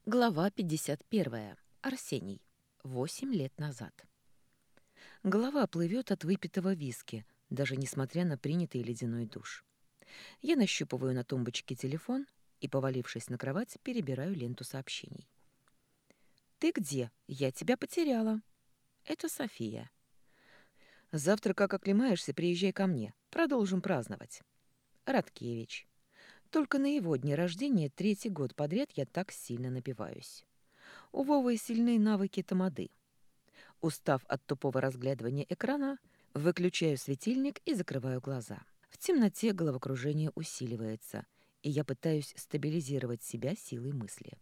Глава 51. Арсений. 8 лет назад. Голова плывет от выпитого виски, даже несмотря на принятый ледяной душ. Я нащупываю на тумбочке телефон и, повалившись на кровать, перебираю ленту сообщений. «Ты где? Я тебя потеряла». Это София. «Завтра, как оклемаешься, приезжай ко мне. Продолжим праздновать». Радкевич. Только на его дне рождения 3-й год подряд я так сильно напиваюсь. У Вовы сильные навыки тамады. Устав от тупого разглядывания экрана, выключаю светильник и закрываю глаза. В темноте головокружение усиливается, и я пытаюсь стабилизировать себя силой мысли.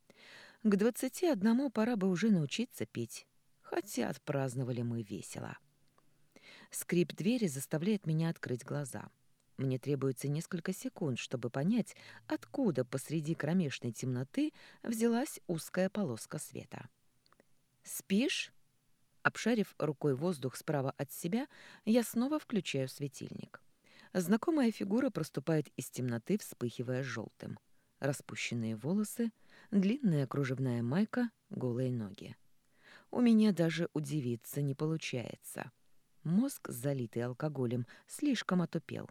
К 21 пора бы уже научиться петь, хотя отпраздновали мы весело. Скрип двери заставляет меня открыть глаза. Мне требуется несколько секунд, чтобы понять, откуда посреди кромешной темноты взялась узкая полоска света. «Спишь?» Обшарив рукой воздух справа от себя, я снова включаю светильник. Знакомая фигура проступает из темноты, вспыхивая желтым. Распущенные волосы, длинная кружевная майка, голые ноги. У меня даже удивиться не получается. Мозг, залитый алкоголем, слишком отупел.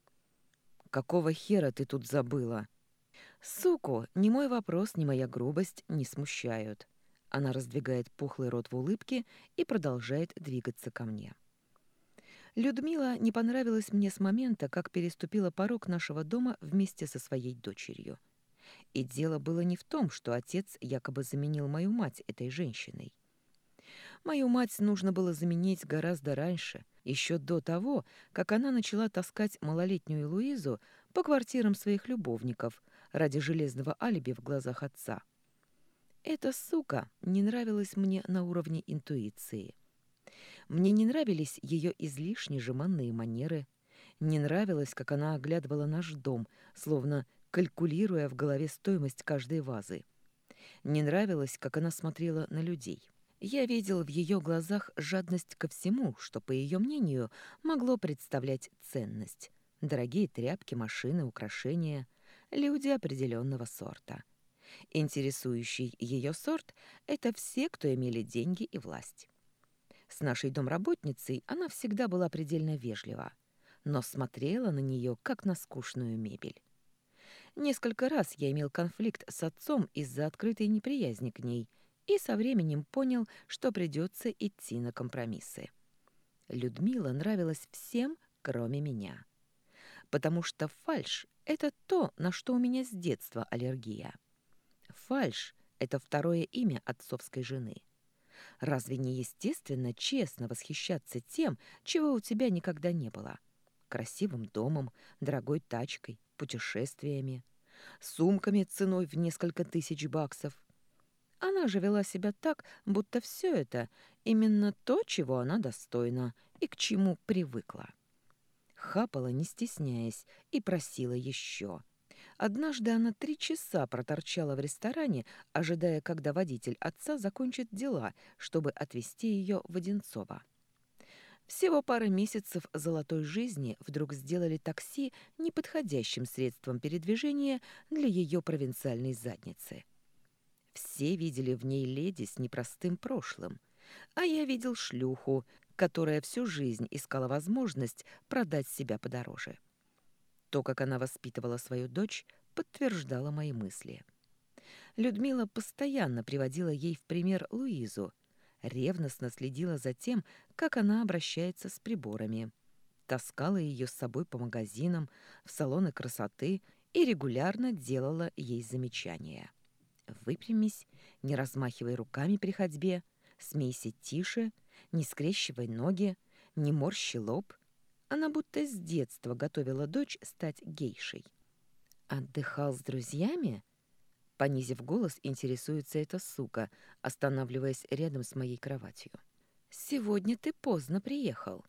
«Какого хера ты тут забыла?» Суку, ни мой вопрос, ни моя грубость не смущают. Она раздвигает пухлый рот в улыбке и продолжает двигаться ко мне. Людмила не понравилась мне с момента, как переступила порог нашего дома вместе со своей дочерью. И дело было не в том, что отец якобы заменил мою мать этой женщиной. Мою мать нужно было заменить гораздо раньше, еще до того, как она начала таскать малолетнюю Луизу по квартирам своих любовников ради железного алиби в глазах отца. Эта сука не нравилась мне на уровне интуиции. Мне не нравились ее излишне жеманные манеры, не нравилось, как она оглядывала наш дом, словно калькулируя в голове стоимость каждой вазы. Не нравилось, как она смотрела на людей. Я видел в ее глазах жадность ко всему, что, по ее мнению, могло представлять ценность. Дорогие тряпки, машины, украшения, люди определенного сорта. Интересующий ее сорт — это все, кто имели деньги и власть. С нашей домработницей она всегда была предельно вежлива, но смотрела на нее, как на скучную мебель. Несколько раз я имел конфликт с отцом из-за открытой неприязни к ней и со временем понял, что придется идти на компромиссы. Людмила нравилась всем, кроме меня. Потому что фальшь — это то, на что у меня с детства аллергия. Фальшь — это второе имя отцовской жены. Разве не естественно честно восхищаться тем, чего у тебя никогда не было? Красивым домом, дорогой тачкой, путешествиями, сумками ценой в несколько тысяч баксов. Она же вела себя так, будто все это именно то, чего она достойна и к чему привыкла. Хапала, не стесняясь, и просила еще. Однажды она 3 часа проторчала в ресторане, ожидая, когда водитель отца закончит дела, чтобы отвезти ее в Одинцово. Всего пара месяцев золотой жизни вдруг сделали такси неподходящим средством передвижения для ее провинциальной задницы. Все видели в ней леди с непростым прошлым, а я видел шлюху, которая всю жизнь искала возможность продать себя подороже. То, как она воспитывала свою дочь, подтверждало мои мысли. Людмила постоянно приводила ей в пример Луизу, ревностно следила за тем, как она обращается с приборами, таскала ее с собой по магазинам, в салоны красоты и регулярно делала ей замечания. «Выпрямись, не размахивай руками при ходьбе, смейся тише, не скрещивай ноги, не морщи лоб». Она будто с детства готовила дочь стать гейшей. «Отдыхал с друзьями?» Понизив голос, интересуется эта сука, останавливаясь рядом с моей кроватью. «Сегодня ты поздно приехал».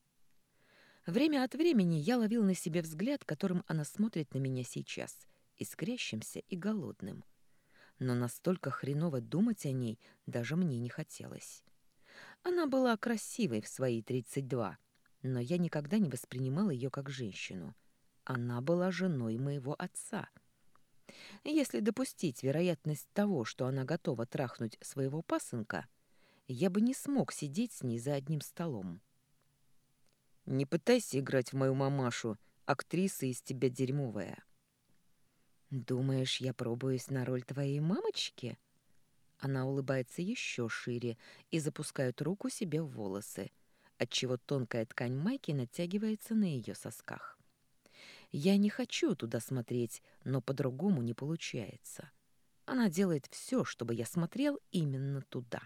Время от времени я ловил на себе взгляд, которым она смотрит на меня сейчас, искрящимся и голодным. Но настолько хреново думать о ней даже мне не хотелось. Она была красивой в свои 32, но я никогда не воспринимал ее как женщину. Она была женой моего отца. Если допустить вероятность того, что она готова трахнуть своего пасынка, я бы не смог сидеть с ней за одним столом. «Не пытайся играть в мою мамашу, актриса из тебя дерьмовая». «Думаешь, я пробуюсь на роль твоей мамочки?» Она улыбается еще шире и запускает руку себе в волосы, отчего тонкая ткань майки натягивается на ее сосках. Я не хочу туда смотреть, но по-другому не получается. Она делает все, чтобы я смотрел именно туда.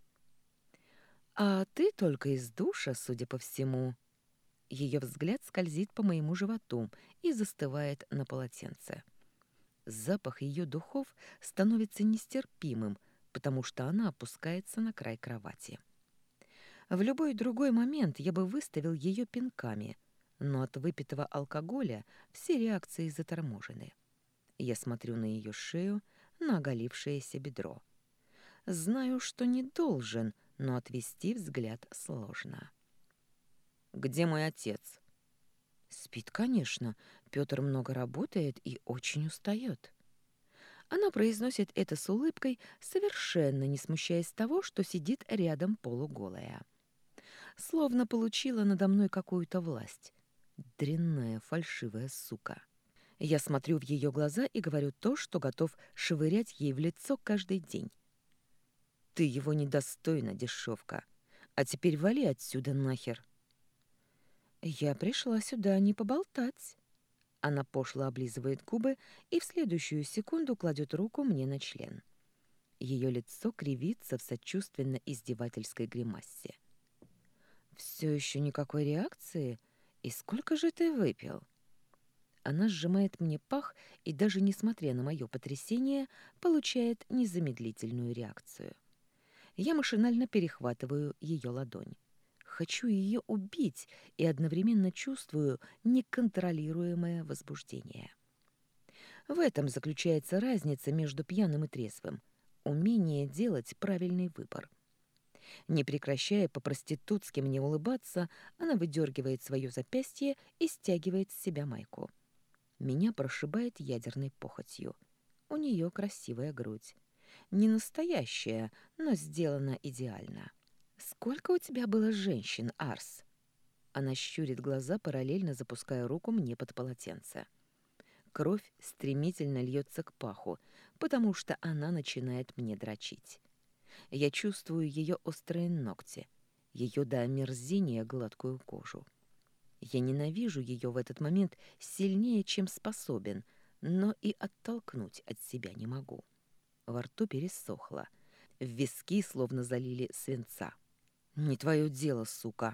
«А ты только из душа, судя по всему». Ее взгляд скользит по моему животу и застывает на полотенце. Запах ее духов становится нестерпимым, потому что она опускается на край кровати. В любой другой момент я бы выставил ее пинками, но от выпитого алкоголя все реакции заторможены. Я смотрю на ее шею, на оголившееся бедро. Знаю, что не должен, но отвести взгляд сложно. «Где мой отец?» Спит, конечно. Пётр много работает и очень устает. Она произносит это с улыбкой, совершенно не смущаясь того, что сидит рядом полуголая. Словно получила надо мной какую-то власть. Дрянная, фальшивая сука. Я смотрю в ее глаза и говорю то, что готов швырять ей в лицо каждый день. «Ты его недостойна, дешевка. А теперь вали отсюда нахер». «Я пришла сюда не поболтать». Она пошло облизывает губы и в следующую секунду кладет руку мне на член. Ее лицо кривится в сочувственно-издевательской гримасе. «Все еще никакой реакции? И сколько же ты выпил?» Она сжимает мне пах и, даже несмотря на мое потрясение, получает незамедлительную реакцию. Я машинально перехватываю ее ладонь. Хочу ее убить и одновременно чувствую неконтролируемое возбуждение. В этом заключается разница между пьяным и трезвым. Умение делать правильный выбор. Не прекращая по-проститутски мне улыбаться, она выдергивает свое запястье и стягивает с себя майку. Меня прошибает ядерной похотью. У нее красивая грудь. Не настоящая, но сделана идеально. «Сколько у тебя было женщин, Арс?» Она щурит глаза, параллельно запуская руку мне под полотенце. Кровь стремительно льется к паху, потому что она начинает мне дрочить. Я чувствую ее острые ногти, ее до омерзения гладкую кожу. Я ненавижу ее в этот момент сильнее, чем способен, но и оттолкнуть от себя не могу. Во рту пересохло, в виски словно залили свинца. «Не твое дело, сука!»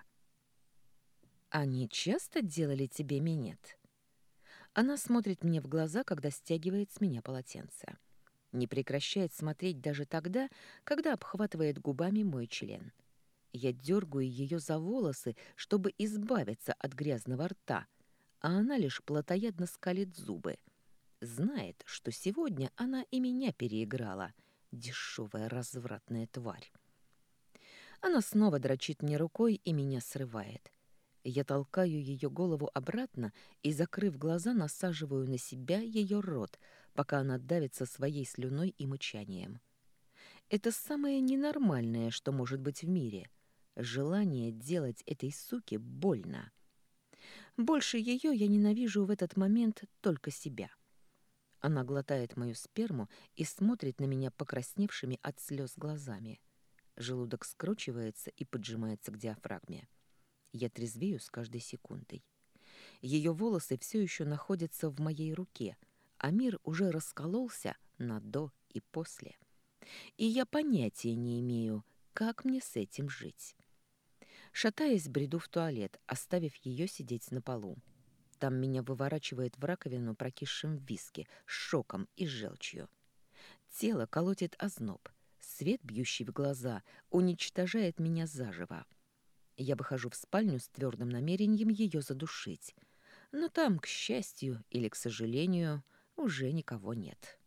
«Они часто делали тебе минет?» Она смотрит мне в глаза, когда стягивает с меня полотенце. Не прекращает смотреть даже тогда, когда обхватывает губами мой член. Я дергаю ее за волосы, чтобы избавиться от грязного рта, а она лишь плотоядно скалит зубы. Знает, что сегодня она и меня переиграла, дешевая развратная тварь. Она снова дрочит мне рукой и меня срывает. Я толкаю ее голову обратно и, закрыв глаза, насаживаю на себя ее рот, пока она давится своей слюной и мычанием. Это самое ненормальное, что может быть в мире. Желание делать этой суке больно. Больше ее я ненавижу в этот момент только себя. Она глотает мою сперму и смотрит на меня покрасневшими от слез глазами. Желудок скручивается и поджимается к диафрагме. Я трезвею с каждой секундой. Ее волосы все еще находятся в моей руке, а мир уже раскололся на «до» и «после». И я понятия не имею, как мне с этим жить. Шатаясь, бреду в туалет, оставив ее сидеть на полу. Там меня выворачивает в раковину прокисшим виски, шоком и желчью. Тело колотит озноб. Свет, бьющий в глаза, уничтожает меня заживо. Я выхожу в спальню с твердым намерением ее задушить. Но там, к счастью или к сожалению, уже никого нет.